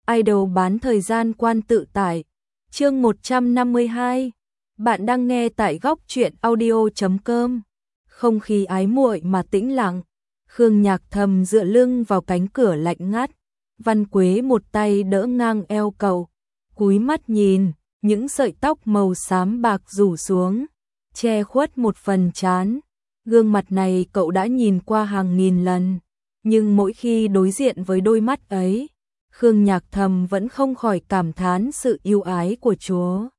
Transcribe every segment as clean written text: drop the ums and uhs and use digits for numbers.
Idol bán thời gian quan tự tải. Chương 152. Bạn đang nghe tại góc truyện audio.com. Không khí ái muội mà tĩnh lặng. Khương Nhạc Thầm dựa lưng vào cánh cửa lạnh ngắt. Văn Quế một tay đỡ ngang eo cậu, cúi mắt nhìn, những sợi tóc màu xám bạc rủ xuống, che khuất một phần trán. Gương mặt này cậu đã nhìn qua hàng nghìn lần, nhưng mỗi khi đối diện với đôi mắt ấy, Khương Nhạc Thầm vẫn không khỏi cảm thán sự ưu ái của Chúa.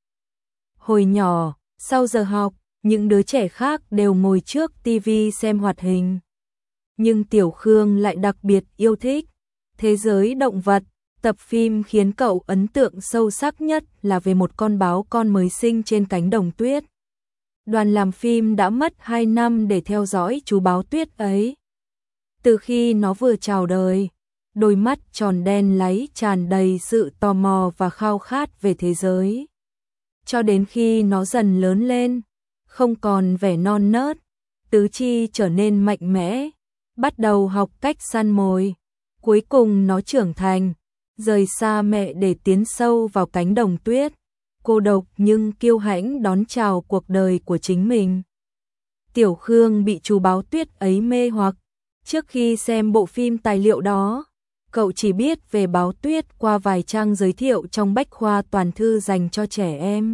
Hồi nhỏ, sau giờ học, những đứa trẻ khác đều ngồi trước tivi xem hoạt hình. Nhưng Tiểu Khương lại đặc biệt yêu thích thế giới động vật. Tập phim khiến cậu ấn tượng sâu sắc nhất là về một con báo con mới sinh trên cánh đồng tuyết. Đoàn làm phim đã mất 2 năm để theo dõi chú báo tuyết ấy. Từ khi nó vừa chào đời, đôi mắt tròn đen láy tràn đầy sự tò mò và khao khát về thế giới. Cho đến khi nó dần lớn lên, không còn vẻ non nớt, tứ chi trở nên mạnh mẽ, bắt đầu học cách săn mồi. Cuối cùng nó trưởng thành, rời xa mẹ để tiến sâu vào cánh đồng tuyết, cô độc nhưng kiêu hãnh đón chào cuộc đời của chính mình. Tiểu Khương bị chú báo tuyết ấy mê hoặc. Trước khi xem bộ phim tài liệu đó, cậu chỉ biết về báo tuyết qua vài trang giới thiệu trong bách khoa toàn thư dành cho trẻ em.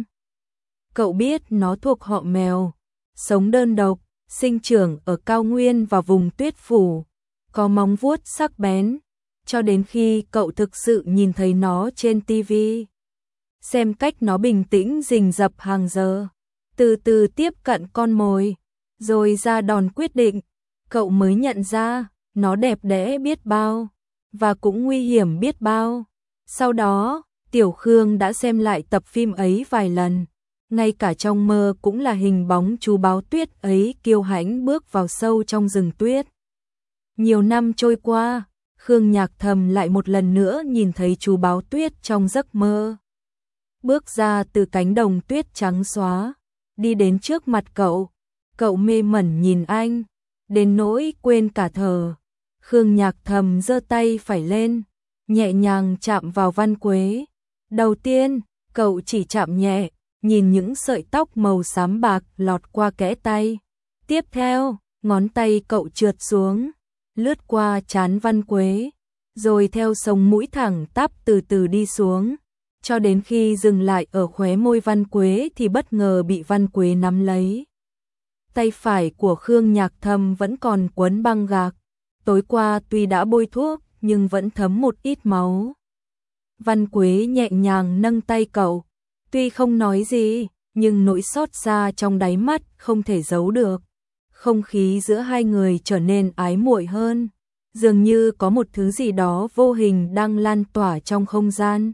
Cậu biết nó thuộc họ mèo, sống đơn độc, sinh trưởng ở cao nguyên và vùng tuyết phủ, có móng vuốt sắc bén. Cho đến khi cậu thực sự nhìn thấy nó trên tivi, xem cách nó bình tĩnh rình rập hàng giờ, từ từ tiếp cận con mồi, rồi ra đòn quyết định, cậu mới nhận ra nó đẹp đẽ biết bao, và cũng nguy hiểm biết bao. Sau đó, Tiểu Khương đã xem lại tập phim ấy vài lần, ngay cả trong mơ cũng là hình bóng chú báo tuyết ấy kiêu hãnh bước vào sâu trong rừng tuyết. Nhiều năm trôi qua, Khương Nhạc Thầm lại một lần nữa nhìn thấy chú báo tuyết trong giấc mơ. Bước ra từ cánh đồng tuyết trắng xóa, đi đến trước mặt cậu. Cậu mê mẩn nhìn anh, đến nỗi quên cả thở. Khương Nhạc Thầm giơ tay phải lên, nhẹ nhàng chạm vào Văn Quế. Đầu tiên, cậu chỉ chạm nhẹ, nhìn những sợi tóc màu xám bạc lọt qua kẽ tay. Tiếp theo, ngón tay cậu trượt xuống, lướt qua trán Văn Quế, rồi theo sống mũi thẳng tắp từ từ đi xuống, cho đến khi dừng lại ở khóe môi Văn Quế thì bất ngờ bị Văn Quế nắm lấy. Tay phải của Khương Nhạc Thầm vẫn còn quấn băng gạc, tối qua tuy đã bôi thuốc nhưng vẫn thấm một ít máu. Văn Quế nhẹ nhàng nâng tay cậu, tuy không nói gì, nhưng nỗi xót xa trong đáy mắt không thể giấu được. Không khí giữa hai người trở nên ái muội hơn, dường như có một thứ gì đó vô hình đang lan tỏa trong không gian.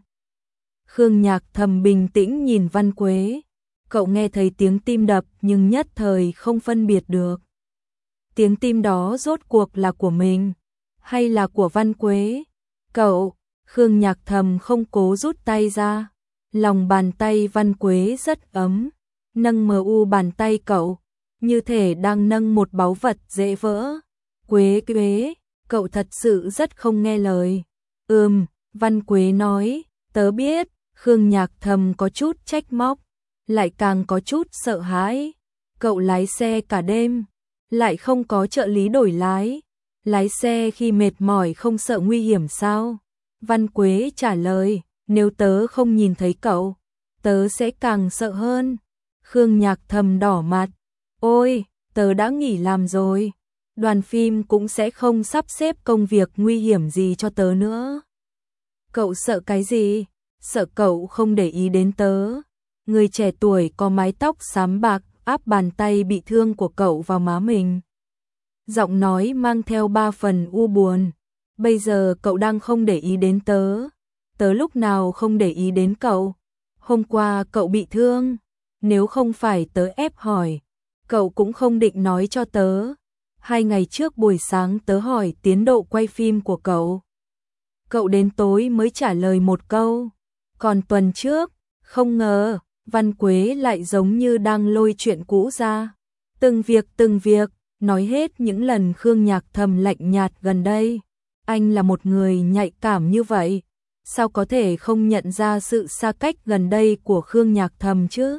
Khương Nhạc Thầm bình tĩnh nhìn Văn Quế, cậu nghe thấy tiếng tim đập nhưng nhất thời không phân biệt được. Tiếng tim đó rốt cuộc là của mình, hay là của Văn Quế? Khương Nhạc Thầm không cố rút tay ra, lòng bàn tay Văn Quế rất ấm, nâng mờ u bàn tay cậu, như thể đang nâng một báu vật dễ vỡ. Quế, cậu thật sự rất không nghe lời. Văn Quế nói, tớ biết. Khương Nhạc Thầm có chút trách móc, lại càng có chút sợ hãi. Cậu lái xe cả đêm, lại không có trợ lý đổi lái. Lái xe khi mệt mỏi không sợ nguy hiểm sao? Văn Quế trả lời, nếu tớ không nhìn thấy cậu, tớ sẽ càng sợ hơn. Khương Nhạc Thầm đỏ mặt, ôi, tớ đã nghỉ làm rồi. Đoàn phim cũng sẽ không sắp xếp công việc nguy hiểm gì cho tớ nữa. Cậu sợ cái gì? Sợ cậu không để ý đến tớ. Người trẻ tuổi có mái tóc xám bạc áp bàn tay bị thương của cậu vào má mình. Giọng nói mang theo 3 phần u buồn. Bây giờ cậu đang không để ý đến tớ. Tớ lúc nào không để ý đến cậu? Hôm qua cậu bị thương. Nếu không phải tớ ép hỏi, cậu cũng không định nói cho tớ. 2 ngày trước buổi sáng tớ hỏi tiến độ quay phim của cậu. Cậu đến tối mới trả lời một câu. Còn tuần trước, không ngờ, Văn Quế lại giống như đang lôi chuyện cũ ra. Từng việc, nói hết những lần Khương Nhạc Thầm lạnh nhạt gần đây. Anh là một người nhạy cảm như vậy. sao có thể không nhận ra sự xa cách gần đây của Khương Nhạc Thầm chứ?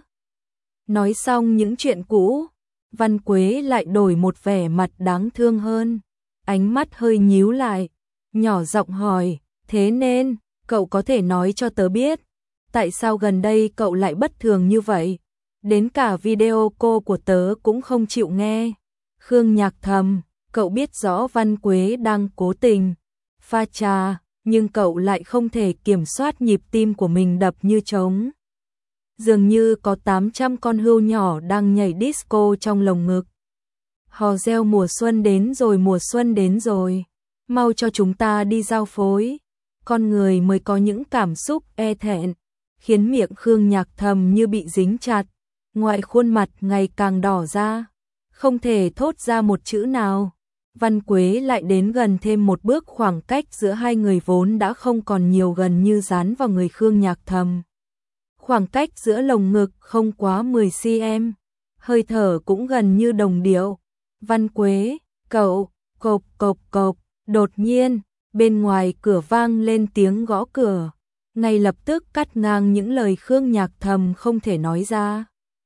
Nói xong những chuyện cũ, Văn Quế lại đổi một vẻ mặt đáng thương hơn, ánh mắt hơi nhíu lại, nhỏ giọng hỏi, thế nên, cậu có thể nói cho tớ biết, tại sao gần đây cậu lại bất thường như vậy? Đến cả video call của tớ cũng không chịu nghe. Khương Nhạc Thầm, cậu biết rõ Văn Quế đang cố tình pha trà, nhưng cậu lại không thể kiểm soát nhịp tim của mình đập như trống. Dường như có 800 con hươu nhỏ đang nhảy disco trong lồng ngực. Hò reo mùa xuân đến rồi, mùa xuân đến rồi, mau cho chúng ta đi giao phối. Con người mới có những cảm xúc e thẹn, khiến miệng Khương Nhạc Thầm như bị dính chặt, ngoài khuôn mặt ngày càng đỏ ra, không thể thốt ra một chữ nào. Văn Quế lại đến gần thêm một bước, khoảng cách giữa hai người vốn đã không còn nhiều, gần như dán vào người Khương Nhạc Thầm. Khoảng cách giữa lồng ngực không quá 10 cm, hơi thở cũng gần như đồng điệu. Văn Quế, cậu, cộp cộp cộp, đột nhiên, bên ngoài cửa vang lên tiếng gõ cửa, ngay lập tức cắt ngang những lời Khương Nhạc Thầm không thể nói ra.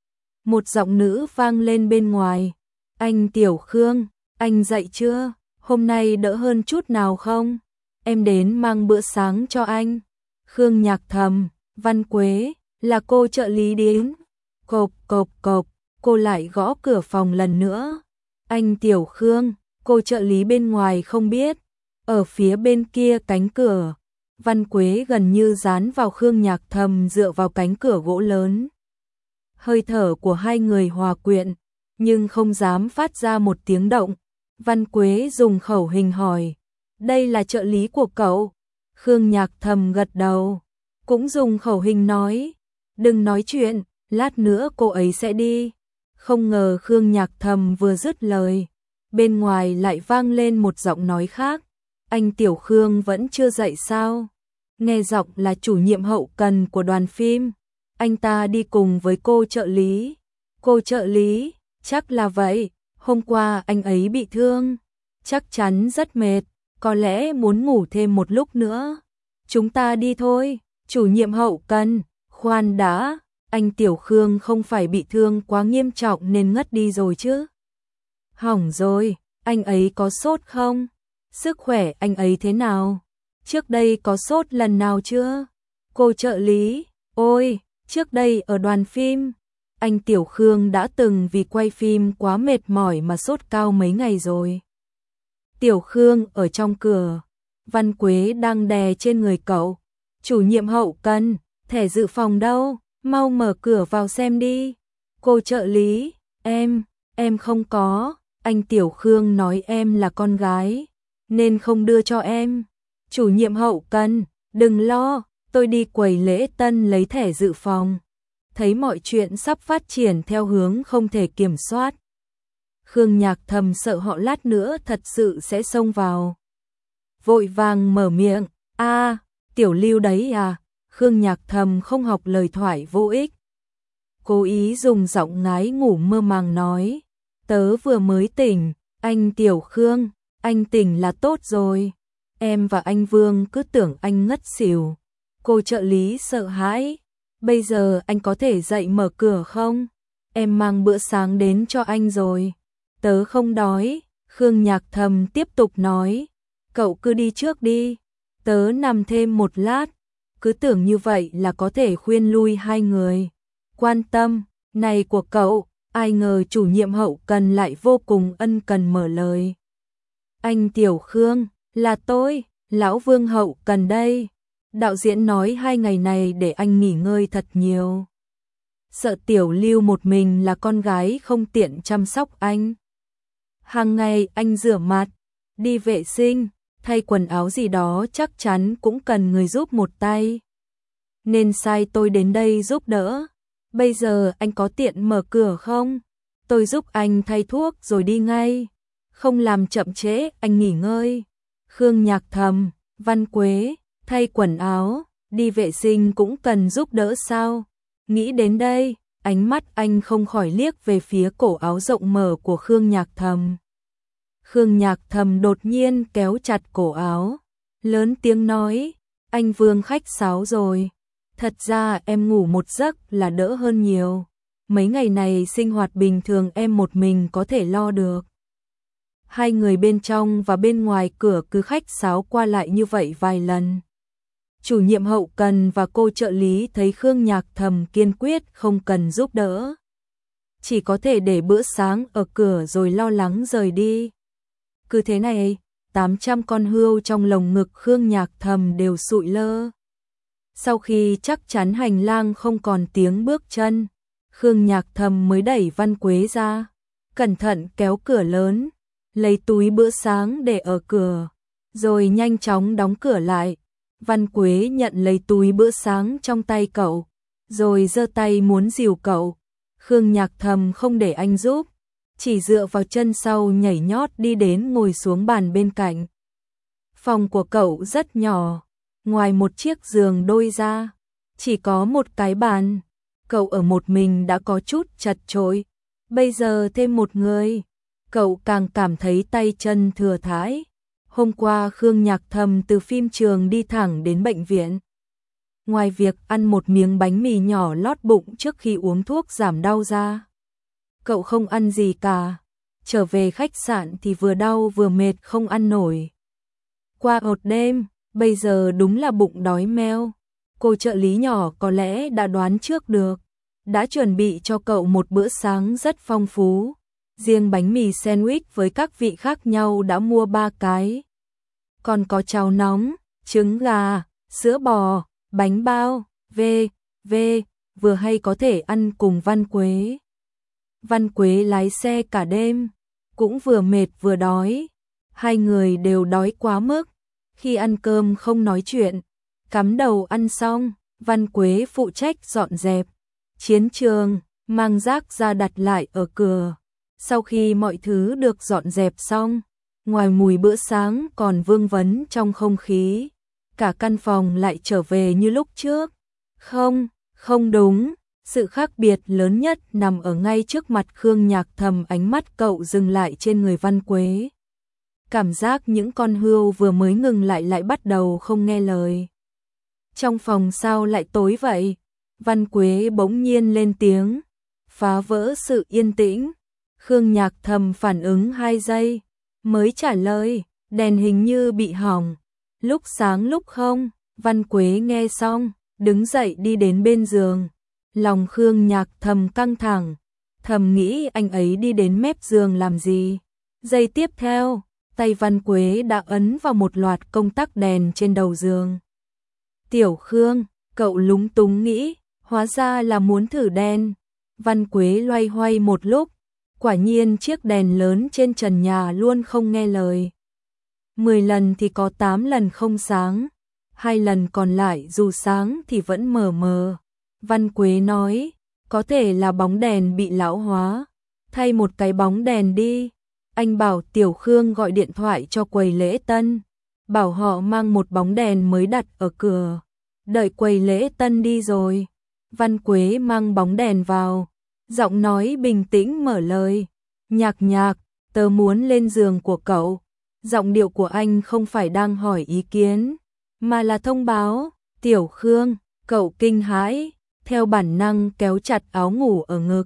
Một giọng nữ vang lên bên ngoài, anh Tiểu Khương, anh dậy chưa? Hôm nay đỡ hơn chút nào không? Em đến mang bữa sáng cho anh. Khương Nhạc Thầm, Văn Quế, là cô trợ lý đến. Cộp cộp cộp, cô lại gõ cửa phòng lần nữa. Anh Tiểu Khương, cô trợ lý bên ngoài không biết. Ở phía bên kia cánh cửa, Văn Quế gần như dán vào Khương Nhạc Thầm, dựa vào cánh cửa gỗ lớn. Hơi thở của hai người hòa quyện, nhưng không dám phát ra một tiếng động. Văn Quế dùng khẩu hình hỏi, đây là trợ lý của cậu? Khương Nhạc Thầm gật đầu, cũng dùng khẩu hình nói, đừng nói chuyện, lát nữa cô ấy sẽ đi. Không ngờ Khương Nhạc Thầm vừa dứt lời, bên ngoài lại vang lên một giọng nói khác, anh Tiểu Khương vẫn chưa dậy sao? Nghe giọng là chủ nhiệm hậu cần của đoàn phim, anh ta đi cùng với cô trợ lý. Cô trợ lý, chắc là vậy, hôm qua anh ấy bị thương, chắc chắn rất mệt, có lẽ muốn ngủ thêm một lúc nữa. Chúng ta đi thôi. Chủ nhiệm hậu cần, khoan đã, anh Tiểu Khương không phải bị thương quá nghiêm trọng nên ngất đi rồi chứ? Hỏng rồi, anh ấy có sốt không? Sức khỏe anh ấy thế nào? Trước đây có sốt lần nào chưa? Cô trợ lý, ôi, trước đây ở đoàn phim, anh Tiểu Khương đã từng vì quay phim quá mệt mỏi mà sốt cao mấy ngày rồi. Tiểu Khương ở trong cửa, Văn Quế đang đè trên người cậu. Chủ nhiệm hậu cần, thẻ dự phòng đâu, mau mở cửa vào xem đi. Cô trợ lý, em không có, anh Tiểu Khương nói em là con gái, nên không đưa cho em. Chủ nhiệm hậu cần, đừng lo, tôi đi quầy lễ tân lấy thẻ dự phòng. Thấy mọi chuyện sắp phát triển theo hướng không thể kiểm soát, Khương Nhạc Thầm sợ họ lát nữa thật sự sẽ xông vào. Vội vàng mở miệng, Tiểu Lưu đấy à? Khương Nhạc Thầm không học lời thoại vô ích, cố ý dùng giọng ngái ngủ mơ màng nói, tớ vừa mới tỉnh, anh Tiểu Khương, anh tỉnh là tốt rồi, em và anh Vương cứ tưởng anh ngất xỉu. Cô trợ lý sợ hãi, bây giờ anh có thể dậy mở cửa không? Em mang bữa sáng đến cho anh rồi. Tớ không đói. Khương Nhạc Thầm tiếp tục nói, cậu cứ đi trước đi, tớ nằm thêm một lát. Cứ tưởng như vậy là có thể khuyên lui hai người. Quan tâm này của cậu, ai ngờ chủ nhiệm hậu cần lại vô cùng ân cần mở lời. Anh Tiểu Khương, là tôi, lão Vương hậu cần đây. Đạo diễn nói 2 ngày này để anh nghỉ ngơi thật nhiều. Sợ Tiểu Lưu một mình là con gái không tiện chăm sóc anh. Hàng ngày anh rửa mặt, đi vệ sinh, thay quần áo gì đó chắc chắn cũng cần người giúp một tay. Nên sai tôi đến đây giúp đỡ. Bây giờ anh có tiện mở cửa không? Tôi giúp anh thay thuốc rồi đi ngay. Không làm chậm trễ anh nghỉ ngơi. Khương Nhạc Thầm, Văn Quế, thay quần áo, đi vệ sinh cũng cần giúp đỡ sao? Nghĩ đến đây, ánh mắt anh không khỏi liếc về phía cổ áo rộng mở của Khương Nhạc Thầm. Khương Nhạc Thầm đột nhiên kéo chặt cổ áo, lớn tiếng nói, Anh Vương khách sáo rồi. Thật ra em ngủ một giấc là đỡ hơn nhiều. Mấy ngày này sinh hoạt bình thường em một mình có thể lo được. Hai người bên trong và bên ngoài cửa cứ khách sáo qua lại như vậy vài lần. Chủ nhiệm hậu cần và cô trợ lý thấy Khương Nhạc Thầm kiên quyết không cần giúp đỡ. Chỉ có thể để bữa sáng ở cửa rồi lo lắng rời đi. Cứ thế này, 800 con hươu trong lồng ngực Khương Nhạc Thầm đều sụi lơ. Sau khi chắc chắn hành lang không còn tiếng bước chân, Khương Nhạc Thầm mới đẩy Văn Quế ra, cẩn thận kéo cửa lớn, lấy túi bữa sáng để ở cửa, rồi nhanh chóng đóng cửa lại. Văn Quế nhận lấy túi bữa sáng trong tay cậu, rồi giơ tay muốn dìu cậu. Khương Nhạc Thầm không để anh giúp, chỉ dựa vào chân sau nhảy nhót đi đến ngồi xuống bàn bên cạnh. Phòng của cậu rất nhỏ, ngoài một chiếc giường đôi ra, chỉ có một cái bàn. Cậu ở một mình đã có chút chật chội, bây giờ thêm một người, cậu càng cảm thấy tay chân thừa thãi. Hôm qua Khương Nhạc Thầm từ phim trường đi thẳng đến bệnh viện. Ngoài việc ăn một miếng bánh mì nhỏ lót bụng trước khi uống thuốc giảm đau ra, cậu không ăn gì cả. Trở về khách sạn thì vừa đau vừa mệt không ăn nổi. Qua một đêm, bây giờ đúng là bụng đói meo. Cô trợ lý nhỏ có lẽ đã đoán trước được, đã chuẩn bị cho cậu một bữa sáng rất phong phú. Riêng bánh mì sandwich với các vị khác nhau đã mua 3 cái. Còn có cháo nóng, trứng gà, sữa bò, bánh bao, vừa hay có thể ăn cùng Văn Quế. Văn Quế lái xe cả đêm, cũng vừa mệt vừa đói. Hai người đều đói quá mức. Khi ăn cơm không nói chuyện, cắm đầu ăn xong, Văn Quế phụ trách dọn dẹp chiến trường, mang rác ra đặt lại ở cửa. Sau khi mọi thứ được dọn dẹp xong, ngoài mùi bữa sáng còn vương vấn trong không khí, cả căn phòng lại trở về như lúc trước. Không đúng, sự khác biệt lớn nhất nằm ở ngay trước mặt Khương Nhạc Thầm. Ánh mắt cậu dừng lại trên người Văn Quế. Cảm giác những con hươu vừa mới ngừng lại bắt đầu không nghe lời. Trong phòng sao lại tối vậy? Văn Quế bỗng nhiên lên tiếng, phá vỡ sự yên tĩnh. Khương Nhạc Thầm phản ứng 2 giây, mới trả lời, đèn hình như bị hỏng, lúc sáng lúc không. Văn Quế nghe xong, đứng dậy đi đến bên giường. Lòng Khương Nhạc Thầm căng thẳng, thầm nghĩ anh ấy đi đến mép giường làm gì. Giây tiếp theo, tay Văn Quế đã ấn vào một loạt công tắc đèn trên đầu giường. Tiểu Khương, cậu lúng túng nghĩ, hóa ra là muốn thử đèn. Văn Quế loay hoay một lúc, quả nhiên chiếc đèn lớn trên trần nhà luôn không nghe lời. 10 lần thì có 8 lần không sáng, 2 lần còn lại dù sáng thì vẫn mờ mờ. Văn Quế nói, có thể là bóng đèn bị lão hóa, thay một cái bóng đèn đi. Anh bảo Tiểu Khương gọi điện thoại cho quầy lễ tân, bảo họ mang một bóng đèn mới đặt ở cửa. Đợi quầy lễ tân đi rồi, Văn Quế mang bóng đèn vào, giọng nói bình tĩnh mở lời. Nhạc Nhạc, tớ muốn lên giường của cậu. Giọng điệu của anh không phải đang hỏi ý kiến, mà là thông báo. Tiểu Khương, cậu kinh hãi, theo bản năng kéo chặt áo ngủ ở ngực.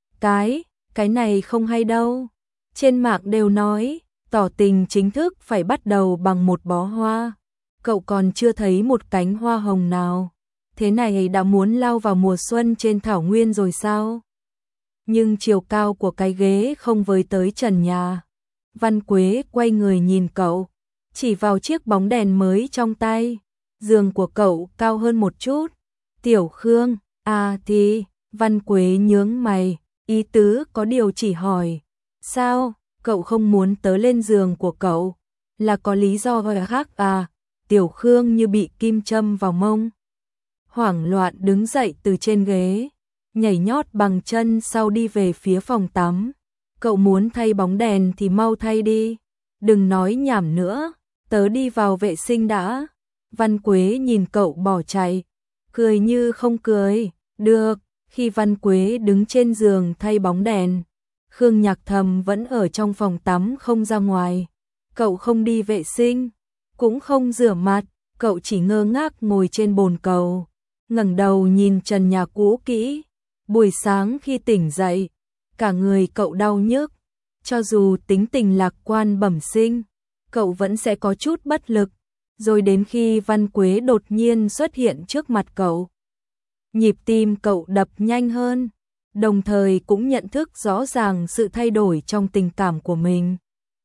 Cái này không hay đâu. Trên mạng đều nói, tỏ tình chính thức phải bắt đầu bằng một bó hoa. Cậu còn chưa thấy một cánh hoa hồng nào. Thế này đã muốn lao vào mùa xuân trên thảo nguyên rồi sao? Nhưng chiều cao của cái ghế không với tới trần nhà. Văn Quế quay người nhìn cậu, chỉ vào chiếc bóng đèn mới trong tay. Giường của cậu cao hơn một chút. Tiểu Khương, thì, Văn Quế nhướng mày, ý tứ có điều chỉ hỏi. Sao, cậu không muốn tớ lên giường của cậu? Là có lý do khác à? Tiểu Khương như bị kim châm vào mông. Hoảng loạn đứng dậy từ trên ghế, nhảy nhót bằng chân sau đi về phía phòng tắm. Cậu muốn thay bóng đèn thì mau thay đi. Đừng nói nhảm nữa, tớ đi vào vệ sinh đã. Văn Quế nhìn cậu bỏ chạy, cười như không cười. Được, khi Văn Quế đứng trên giường thay bóng đèn, Khương Nhạc Thầm vẫn ở trong phòng tắm không ra ngoài. Cậu không đi vệ sinh, cũng không rửa mặt, cậu chỉ ngơ ngác ngồi trên bồn cầu, ngẩng đầu nhìn trần nhà cũ kỹ. Buổi sáng khi tỉnh dậy, cả người cậu đau nhức, cho dù tính tình lạc quan bẩm sinh, cậu vẫn sẽ có chút bất lực, rồi đến khi Văn Quế đột nhiên xuất hiện trước mặt cậu. Nhịp tim cậu đập nhanh hơn, đồng thời cũng nhận thức rõ ràng sự thay đổi trong tình cảm của mình.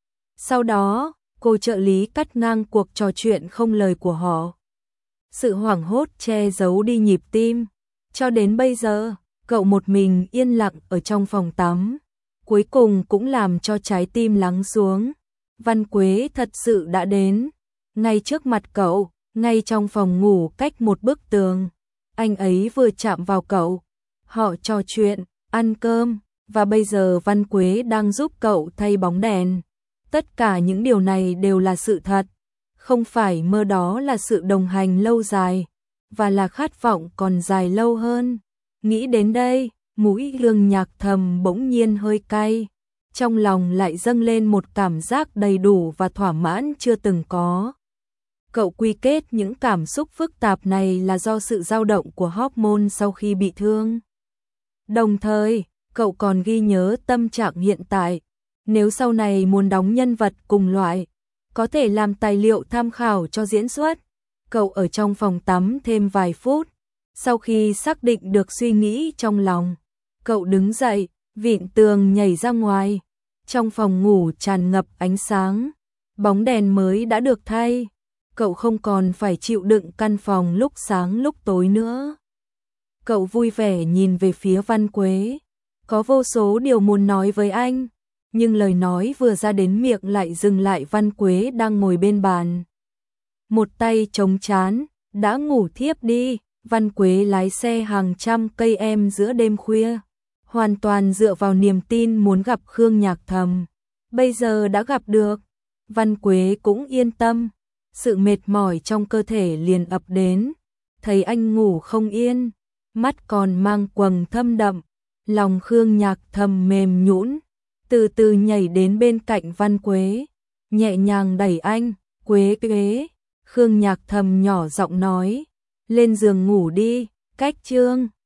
Sau đó, cô trợ lý cắt ngang cuộc trò chuyện không lời của họ. Sự hoảng hốt che giấu đi nhịp tim, cho đến bây giờ, cậu một mình yên lặng ở trong phòng tắm, cuối cùng cũng làm cho trái tim lắng xuống. Văn Quế thật sự đã đến, ngay trước mặt cậu, ngay trong phòng ngủ cách một bức tường. Anh ấy vừa chạm vào cậu, họ trò chuyện, ăn cơm, và bây giờ Văn Quế đang giúp cậu thay bóng đèn. Tất cả những điều này đều là sự thật, không phải mơ, đó là sự đồng hành lâu dài, và là khát vọng còn dài lâu hơn. Nghĩ đến đây, mũi Lương Nhạc Thầm bỗng nhiên hơi cay, trong lòng lại dâng lên một cảm giác đầy đủ và thỏa mãn chưa từng có. Cậu quy kết những cảm xúc phức tạp này là do sự dao động của hormone sau khi bị thương. Đồng thời, cậu còn ghi nhớ tâm trạng hiện tại, nếu sau này muốn đóng nhân vật cùng loại, có thể làm tài liệu tham khảo cho diễn xuất. Cậu ở trong phòng tắm thêm vài phút, sau khi xác định được suy nghĩ trong lòng, cậu đứng dậy, vịn tường nhảy ra ngoài. Trong phòng ngủ tràn ngập ánh sáng, bóng đèn mới đã được thay, cậu không còn phải chịu đựng căn phòng lúc sáng lúc tối nữa. Cậu vui vẻ nhìn về phía Văn Quế, có vô số điều muốn nói với anh, nhưng lời nói vừa ra đến miệng lại dừng lại. Văn Quế đang ngồi bên bàn, một tay chống trán, đã ngủ thiếp đi. Văn Quế lái xe hàng trăm cây giữa đêm khuya, hoàn toàn dựa vào niềm tin muốn gặp Khương Nhạc Thầm. Bây giờ đã gặp được, Văn Quế cũng yên tâm, sự mệt mỏi trong cơ thể liền ập đến. Thấy anh ngủ không yên, mắt còn mang quầng thâm đậm, lòng Khương Nhạc Thầm mềm nhũn, từ từ nhảy đến bên cạnh Văn Quế, nhẹ nhàng đẩy anh. Quế Quế, Khương Nhạc Thầm nhỏ giọng nói, lên giường ngủ đi, cách chương.